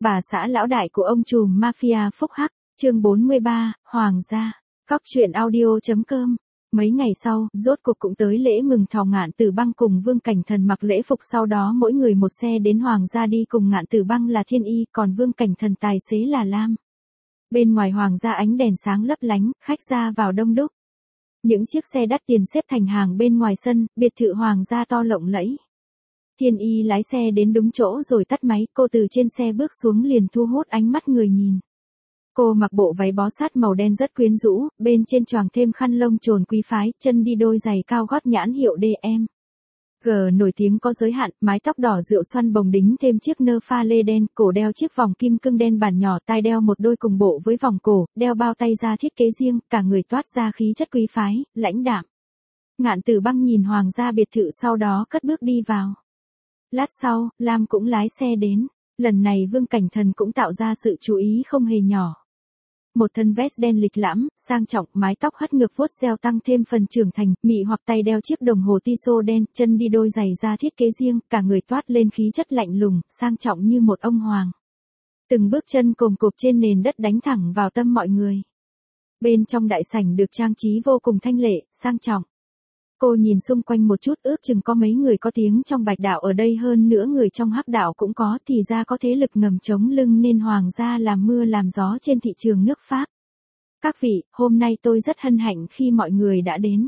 Bà xã lão đại của ông trùm mafia phúc hắc, chương 43, Hoàng gia. Cóc truyện audio.com. Mấy ngày sau, rốt cuộc cũng tới lễ mừng thọ Ngạn Tử Băng cùng Vương Cảnh Thần mặc lễ phục, sau đó mỗi người một xe đến Hoàng gia đi cùng. Ngạn Tử Băng là Thiên Y, còn Vương Cảnh Thần tài xế là Lam. Bên ngoài Hoàng gia ánh đèn sáng lấp lánh, khách ra vào đông đúc. Những chiếc xe đắt tiền xếp thành hàng bên ngoài sân, biệt thự Hoàng gia to lộng lẫy. Thiên Y lái xe đến đúng chỗ rồi tắt máy, cô từ trên xe bước xuống liền thu hút ánh mắt người nhìn. Cô mặc bộ váy bó sát màu đen rất quyến rũ, bên trên choàng thêm khăn lông trồn quý phái, chân đi đôi giày cao gót nhãn hiệu DM. G nổi tiếng có giới hạn, mái tóc đỏ rượu xoăn bồng đính thêm chiếc nơ pha lê đen, cổ đeo chiếc vòng kim cương đen bản nhỏ, tai đeo một đôi cùng bộ với vòng cổ, đeo bao tay da thiết kế riêng, cả người toát ra khí chất quý phái, lãnh đạm. Ngạn Tử Băng nhìn Hoàng gia biệt thự sau đó cất bước đi vào. Lát sau, Lam cũng lái xe đến. Lần này Vương Cảnh Thần cũng tạo ra sự chú ý không hề nhỏ. Một thân vest đen lịch lãm, sang trọng, mái tóc hất ngược vuốt reo tăng thêm phần trưởng thành, mị hoặc tay đeo chiếc đồng hồ Tissot đen, chân đi đôi giày da thiết kế riêng, cả người toát lên khí chất lạnh lùng, sang trọng như một ông hoàng. Từng bước chân cồm cộp trên nền đất đánh thẳng vào tâm mọi người. Bên trong đại sảnh được trang trí vô cùng thanh lệ, sang trọng. Cô nhìn xung quanh một chút, ước chừng có mấy người có tiếng trong Bạch đạo ở đây, hơn nữa người trong Hắc đạo cũng có, thì ra có thế lực ngầm chống lưng nên Hoàng gia làm mưa làm gió trên thị trường nước Pháp. Các vị, hôm nay tôi rất hân hạnh khi mọi người đã đến.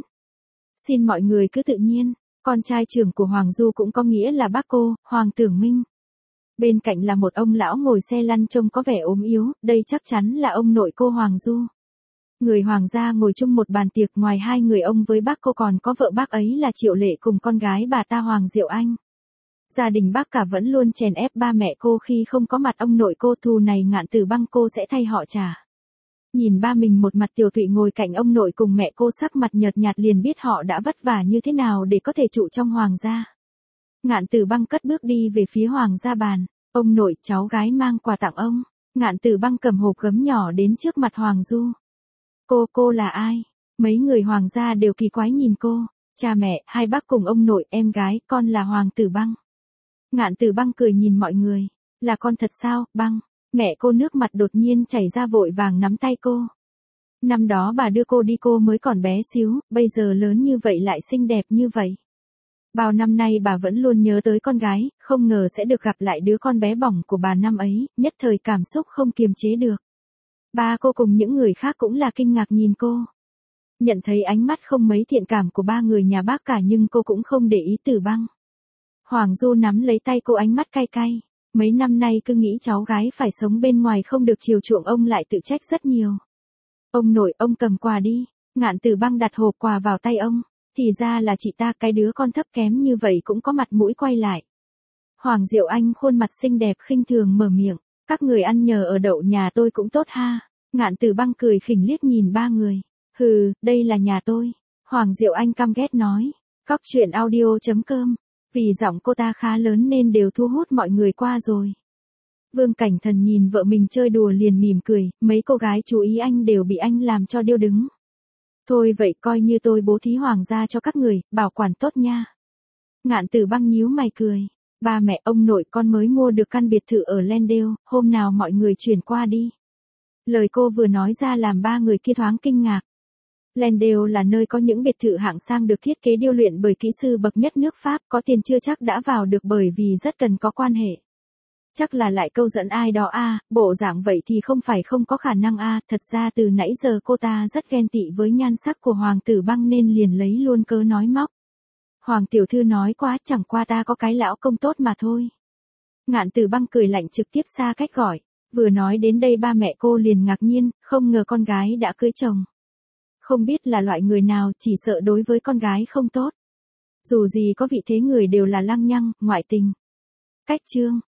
Xin mọi người cứ tự nhiên, con trai trưởng của Hoàng Du cũng có nghĩa là bác cô, Hoàng Tưởng Minh. Bên cạnh là một ông lão ngồi xe lăn trông có vẻ ốm yếu, đây chắc chắn là ông nội cô Hoàng Du. Người Hoàng gia ngồi chung một bàn tiệc, ngoài hai người ông với bác cô còn có vợ bác ấy là Triệu Lệ cùng con gái bà ta Hoàng Diệu Anh. Gia đình bác cả vẫn luôn chèn ép ba mẹ cô khi không có mặt ông nội cô, thù này Ngạn Tử Băng cô sẽ thay họ trả. Nhìn ba mình một mặt tiều tụy ngồi cạnh ông nội cùng mẹ cô sắc mặt nhợt nhạt liền biết họ đã vất vả như thế nào để có thể trụ trong Hoàng gia. Ngạn Tử Băng cất bước đi về phía Hoàng gia bàn. Ông nội, cháu gái mang quà tặng ông. Ngạn Tử Băng cầm hộp gấm nhỏ đến trước mặt Hoàng Du. Cô là ai? Mấy người Hoàng gia đều kỳ quái nhìn cô. Cha mẹ, hai bác cùng ông nội, em gái, con là Hoàng Tử Băng. Ngạn Tử Băng cười nhìn mọi người. Là con thật sao, Băng? Mẹ cô nước mặt đột nhiên chảy ra vội vàng nắm tay cô. Năm đó bà đưa cô đi cô mới còn bé xíu, bây giờ lớn như vậy lại xinh đẹp như vậy. Bao năm nay bà vẫn luôn nhớ tới con gái, không ngờ sẽ được gặp lại đứa con bé bỏng của bà năm ấy, nhất thời cảm xúc không kiềm chế được. Ba cô cùng những người khác cũng là kinh ngạc nhìn cô. Nhận thấy ánh mắt không mấy thiện cảm của ba người nhà bác cả nhưng cô cũng không để ý Tử Băng. Hoàng Du nắm lấy tay cô, ánh mắt cay cay. Mấy năm nay cứ nghĩ cháu gái phải sống bên ngoài không được chiều chuộng, ông lại tự trách rất nhiều. Ông nội, ông cầm quà đi. Ngạn Tử Băng đặt hộp quà vào tay ông. Thì ra là chị ta, cái đứa con thấp kém như vậy cũng có mặt mũi quay lại. Hoàng Diệu Anh khuôn mặt xinh đẹp khinh thường mở miệng. Các người ăn nhờ ở đậu nhà tôi cũng tốt ha. Ngạn Tử Băng cười khỉnh liếc nhìn ba người. Hừ, đây là nhà tôi. Hoàng Diệu Anh căm ghét nói. Cóc truyện audio.com. Vì giọng cô ta khá lớn nên đều thu hút mọi người qua rồi. Vương Cảnh Thần nhìn vợ mình chơi đùa liền mỉm cười, mấy cô gái chú ý anh đều bị anh làm cho điêu đứng. Thôi vậy coi như tôi bố thí Hoàng gia cho các người, bảo quản tốt nha. Ngạn Tử Băng nhíu mày cười. Ba mẹ, ông nội, con mới mua được căn biệt thự ở Landale, hôm nào mọi người chuyển qua đi. Lời cô vừa nói ra làm ba người kia thoáng kinh ngạc. Landale là nơi có những biệt thự hạng sang được thiết kế điêu luyện bởi kỹ sư bậc nhất nước Pháp, có tiền chưa chắc đã vào được bởi vì rất cần có quan hệ. Chắc là lại câu dẫn ai đó a, bộ dạng vậy thì không phải không có khả năng a, thật ra từ nãy giờ cô ta rất ghen tị với nhan sắc của Hoàng Tử Băng nên liền lấy luôn cớ nói móc. Hoàng tiểu thư nói quá, chẳng qua ta có cái lão công tốt mà thôi. Ngạn Tử Băng cười lạnh trực tiếp xa cách gọi. Vừa nói đến đây ba mẹ cô liền ngạc nhiên, không ngờ con gái đã cưới chồng. Không biết là loại người nào, chỉ sợ đối với con gái không tốt. Dù gì có vị thế người đều là lăng nhăng, ngoại tình. Cách chương.